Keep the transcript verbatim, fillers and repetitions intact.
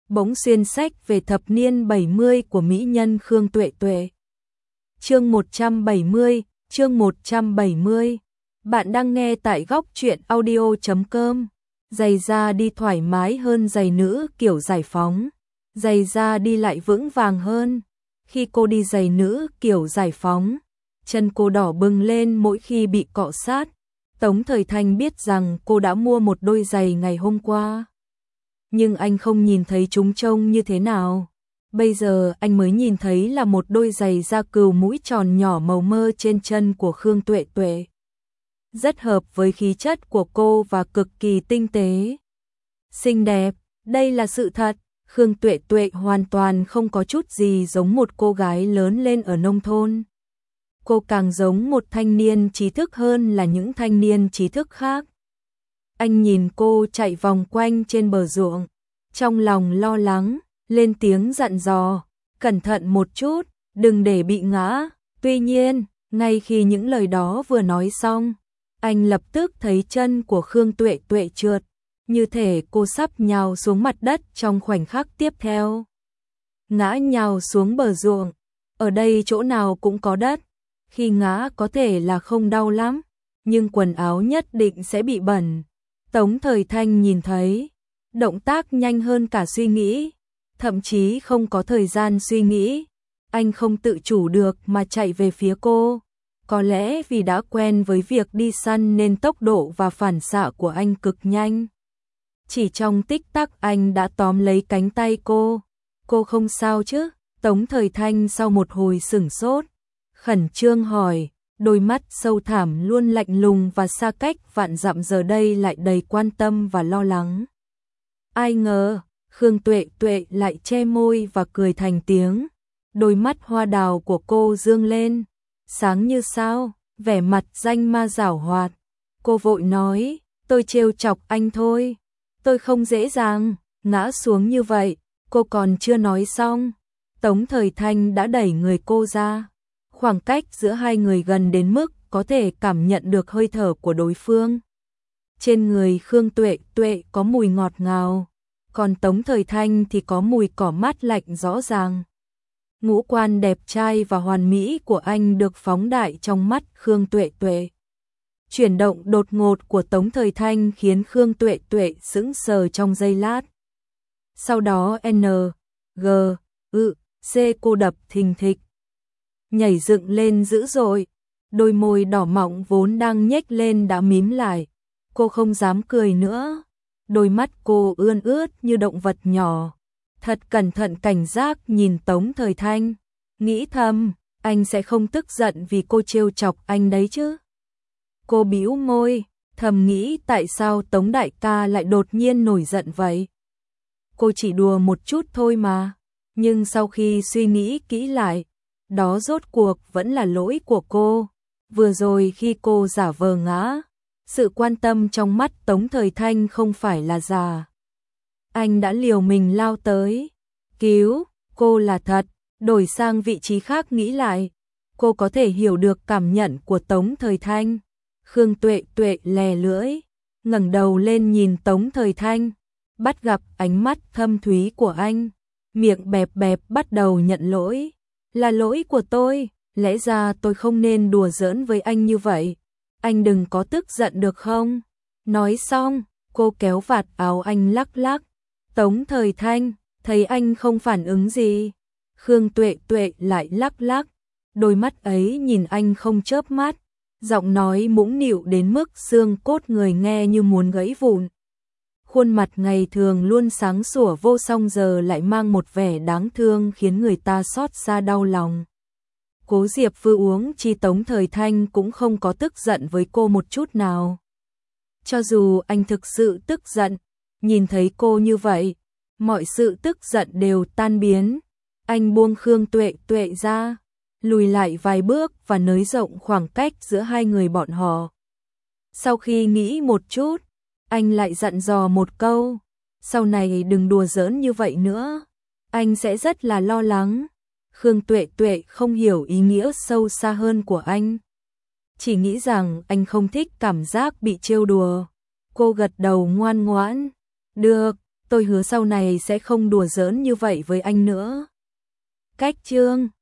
bỗng xuyên sách về thập niên bảy mươi của mỹ nhân Khương Tuệ Tuệ. Chương một trăm bảy mươi, chương một trăm bảy mươi. Bạn đang nghe tại góc truyện audio chấm com. Giày da đi thoải mái hơn giày nữ kiểu giải phóng. Giày da đi lại vững vàng hơn. Khi cô đi giày nữ kiểu giải phóng, chân cô đỏ bừng lên mỗi khi bị cọ sát. Tống Thời Thanh biết rằng cô đã mua một đôi giày ngày hôm qua. Nhưng anh không nhìn thấy chúng trông như thế nào. Bây giờ anh mới nhìn thấy là một đôi giày da cừu mũi tròn nhỏ màu mơ trên chân của Khương Tuệ Tuệ. Rất hợp với khí chất của cô và cực kỳ tinh tế. Xinh đẹp, đây là sự thật. Khương Tuệ Tuệ hoàn toàn không có chút gì giống một cô gái lớn lên ở nông thôn. Cô càng giống một thanh niên trí thức hơn là những thanh niên trí thức khác. Anh nhìn cô chạy vòng quanh trên bờ ruộng, trong lòng lo lắng, lên tiếng dặn dò, cẩn thận một chút, đừng để bị ngã. Tuy nhiên, ngay khi những lời đó vừa nói xong, anh lập tức thấy chân của Khương Tuệ Tuệ trượt, như thể cô sắp nhào xuống mặt đất trong khoảnh khắc tiếp theo. Ngã nhào xuống bờ ruộng, ở đây chỗ nào cũng có đất, khi ngã có thể là không đau lắm, nhưng quần áo nhất định sẽ bị bẩn. Tống Thời Thanh nhìn thấy, động tác nhanh hơn cả suy nghĩ, thậm chí không có thời gian suy nghĩ, anh không tự chủ được mà chạy về phía cô. Có lẽ vì đã quen với việc đi săn nên tốc độ và phản xạ của anh cực nhanh. Chỉ trong tích tắc anh đã tóm lấy cánh tay cô. Cô không sao chứ? Tống Thời Thanh sau một hồi sửng sốt, khẩn trương hỏi, đôi mắt sâu thẳm luôn lạnh lùng và xa cách vạn dặm giờ đây lại đầy quan tâm và lo lắng. Ai ngờ, Khương Tuệ Tuệ lại che môi và cười thành tiếng. Đôi mắt hoa đào của cô dương lên, sáng như sao, vẻ mặt danh ma giảo hoạt. Cô vội nói, tôi trêu chọc anh thôi, tôi không dễ dàng ngã xuống như vậy. Cô còn chưa nói xong, Tống Thời Thanh đã đẩy người cô ra. Khoảng cách giữa hai người gần đến mức có thể cảm nhận được hơi thở của đối phương. Trên người Khương Tuệ Tuệ có mùi ngọt ngào, còn Tống Thời Thanh thì có mùi cỏ mát lạnh rõ ràng. Ngũ quan đẹp trai và hoàn mỹ của anh được phóng đại trong mắt Khương Tuệ Tuệ. Chuyển động đột ngột của Tống Thời Thanh khiến Khương Tuệ Tuệ sững sờ trong giây lát. Sau đó N, G, ư, C cô đập thình thịch, nhảy dựng lên dữ dội, đôi môi đỏ mọng vốn đang nhếch lên đã mím lại. Cô không dám cười nữa, đôi mắt cô ươn ướt như động vật nhỏ. Thật cẩn thận cảnh giác nhìn Tống Thời Thanh, nghĩ thầm, anh sẽ không tức giận vì cô trêu chọc anh đấy chứ. Cô bĩu môi, thầm nghĩ tại sao Tống đại ca lại đột nhiên nổi giận vậy. Cô chỉ đùa một chút thôi mà, nhưng sau khi suy nghĩ kỹ lại, đó rốt cuộc vẫn là lỗi của cô. Vừa rồi khi cô giả vờ ngã, sự quan tâm trong mắt Tống Thời Thanh không phải là giả. Anh đã liều mình lao tới, cứu, cô là thật. Đổi sang vị trí khác nghĩ lại, cô có thể hiểu được cảm nhận của Tống Thời Thanh. Khương Tuệ Tuệ lè lưỡi, ngẩng đầu lên nhìn Tống Thời Thanh, bắt gặp ánh mắt thâm thúy của anh, miệng bẹp bẹp bắt đầu nhận lỗi. Là lỗi của tôi, lẽ ra tôi không nên đùa giỡn với anh như vậy. Anh đừng có tức giận được không? Nói xong, cô kéo vạt áo anh lắc lắc. Tống Thời Thanh, thấy anh không phản ứng gì. Khương Tuệ Tuệ lại lắc lắc, đôi mắt ấy nhìn anh không chớp mắt, giọng nói mũng nịu đến mức xương cốt người nghe như muốn gãy vụn. Khuôn mặt ngày thường luôn sáng sủa vô song giờ lại mang một vẻ đáng thương khiến người ta xót xa đau lòng. Cố Diệp Vư uống chi Tống Thời Thanh cũng không có tức giận với cô một chút nào. Cho dù anh thực sự tức giận, nhìn thấy cô như vậy, mọi sự tức giận đều tan biến. Anh buông Khương Tuệ Tuệ ra, lùi lại vài bước và nới rộng khoảng cách giữa hai người bọn họ. Sau khi nghĩ một chút, anh lại dặn dò một câu, sau này đừng đùa giỡn như vậy nữa, anh sẽ rất là lo lắng. Khương Tuệ Tuệ không hiểu ý nghĩa sâu xa hơn của anh, chỉ nghĩ rằng anh không thích cảm giác bị trêu đùa. Cô gật đầu ngoan ngoãn, được, tôi hứa sau này sẽ không đùa giỡn như vậy với anh nữa. Cách chương